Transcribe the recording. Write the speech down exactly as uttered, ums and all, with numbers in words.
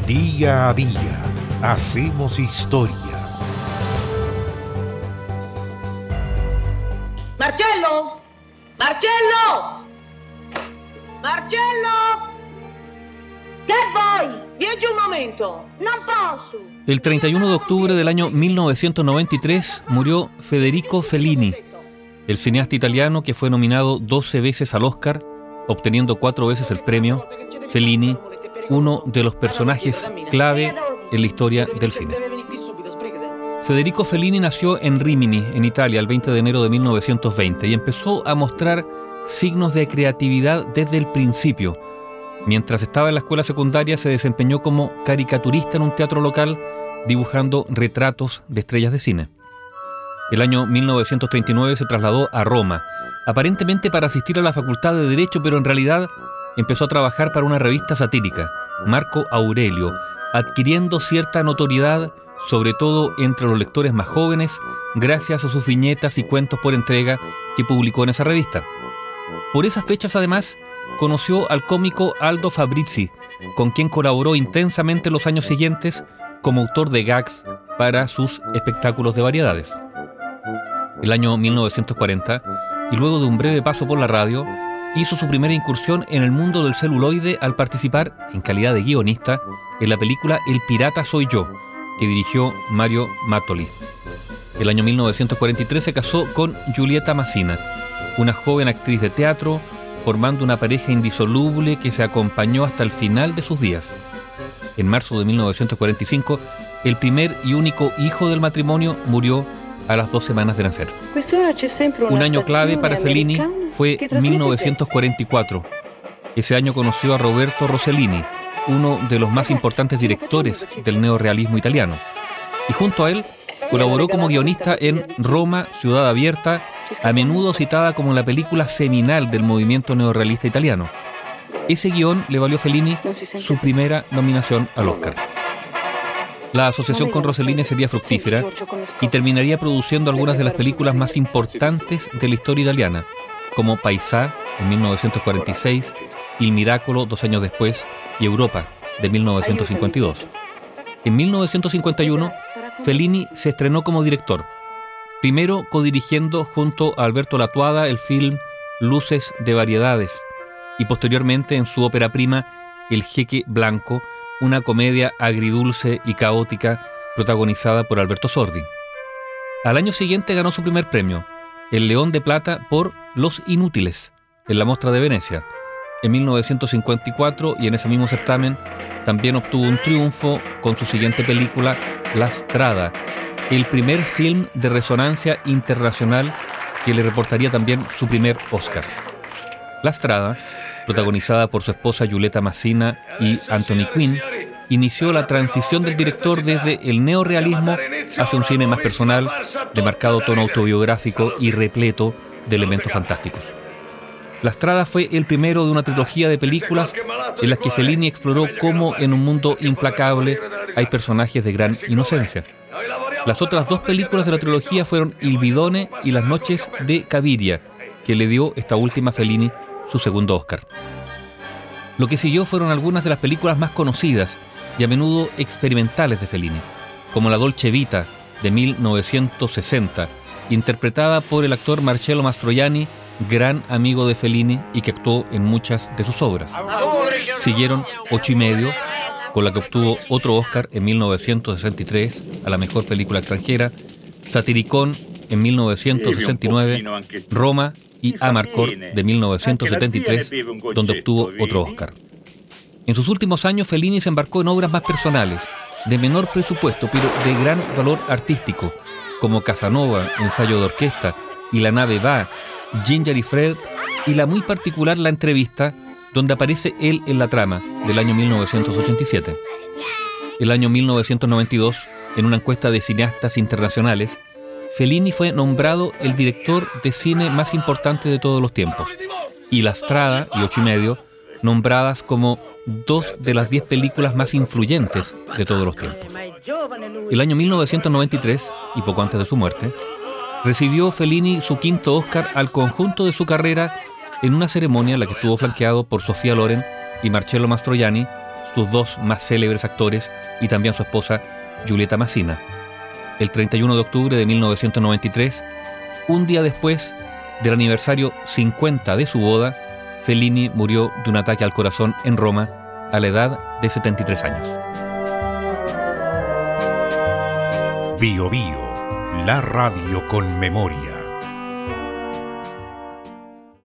Día a día hacemos historia. Marcello! Marcello! Marcello! Che vuoi? Vieni un momento. Non posso. El treinta y uno de octubre del año mil novecientos noventa y tres murió Federico Fellini, el cineasta italiano que fue nominado doce veces al Oscar, obteniendo cuatro veces el premio. Fellini, uno de los personajes clave en la historia del cine. Federico Fellini nació en Rimini, en Italia, el veinte de enero de mil novecientos veinte y empezó a mostrar signos de creatividad desde el principio. Mientras estaba en la escuela secundaria se desempeñó como caricaturista en un teatro local, dibujando retratos de estrellas de cine. El año mil novecientos treinta y nueve se trasladó a Roma, aparentemente para asistir a la Facultad de Derecho, pero en realidad empezó a trabajar para una revista satírica, Marco Aurelio, adquiriendo cierta notoriedad, sobre todo entre los lectores más jóvenes, gracias a sus viñetas y cuentos por entrega que publicó en esa revista. Por esas fechas, además, conoció al cómico Aldo Fabrizi, con quien colaboró intensamente en los años siguientes como autor de gags para sus espectáculos de variedades. El año mil novecientos cuarenta, y luego de un breve paso por la radio, hizo su primera incursión en el mundo del celuloide al participar, en calidad de guionista, en la película El pirata soy yo, que dirigió Mario Mattoli. El año mil novecientos cuarenta y tres se casó con Giulietta Masina, una joven actriz de teatro, formando una pareja indisoluble que se acompañó hasta el final de sus días. En marzo de mil novecientos cuarenta y cinco, el primer y único hijo del matrimonio murió a las dos semanas de nacer. Un año clave para Fellini fue mil novecientos cuarenta y cuatro. Ese año conoció a Roberto Rossellini, uno de los más importantes directores del neorrealismo italiano. Y junto a él colaboró como guionista en Roma, Ciudad Abierta, a menudo citada como la película seminal del movimiento neorrealista italiano. Ese guión le valió a Fellini su primera nominación al Oscar. La asociación con Rossellini sería fructífera y terminaría produciendo algunas de las películas más importantes de la historia italiana, como Paisà en mil novecientos cuarenta y seis, Il Miracolo dos años después y Europa de mil novecientos cincuenta y dos. En mil novecientos cincuenta y uno, Fellini se estrenó como director, primero codirigiendo junto a Alberto Lattuada el film Luces de Variedades y posteriormente en su ópera prima El Jeque Blanco, una comedia agridulce y caótica protagonizada por Alberto Sordi. Al año siguiente ganó su primer premio, el León de Plata por Los Inútiles, en la Mostra de Venecia. En mil novecientos cincuenta y cuatro, y en ese mismo certamen, también obtuvo un triunfo con su siguiente película, La Strada, el primer film de resonancia internacional que le reportaría también su primer Oscar. La Strada, protagonizada por su esposa Giulietta Masina y Anthony Quinn, inició la transición del director desde el neorrealismo hacia un cine más personal, de marcado tono autobiográfico y repleto de elementos fantásticos. La Strada fue el primero de una trilogía de películas en las que Fellini exploró cómo en un mundo implacable hay personajes de gran inocencia. Las otras dos películas de la trilogía fueron Il Bidone y Las noches de Cabiria, que le dio esta última a Fellini su segundo Oscar. Lo que siguió fueron algunas de las películas más conocidas y a menudo experimentales de Fellini, como La Dolce Vita de mil novecientos sesenta, interpretada por el actor Marcello Mastroianni, gran amigo de Fellini y que actuó en muchas de sus obras. Siguieron Ocho y medio, con la que obtuvo otro Oscar en mil novecientos sesenta y tres a la mejor película extranjera, Satiricón en mil novecientos sesenta y nueve, Roma y Amarcord de mil novecientos setenta y tres, donde obtuvo otro Oscar. En sus últimos años, Fellini se embarcó en obras más personales, de menor presupuesto, pero de gran valor artístico, como Casanova, ensayo de orquesta, y La nave va, Ginger y Fred, y la muy particular La entrevista, donde aparece él en la trama, del año mil novecientos ochenta y siete. El año mil novecientos noventa y dos, en una encuesta de cineastas internacionales, Fellini fue nombrado el director de cine más importante de todos los tiempos, y La Strada y Ocho y medio nombradas como dos de las diez películas más influyentes de todos los tiempos. El año mil novecientos noventa y tres, y poco antes de su muerte, recibió Fellini su quinto Oscar al conjunto de su carrera en una ceremonia en la que estuvo flanqueado por Sofía Loren y Marcello Mastroianni, sus dos más célebres actores y también su esposa Giulietta Masina. El treinta y uno de octubre de mil novecientos noventa y tres, un día después del aniversario cincuenta de su boda, Fellini murió de un ataque al corazón en Roma a la edad de setenta y tres años. Bio Bio, la radio con memoria.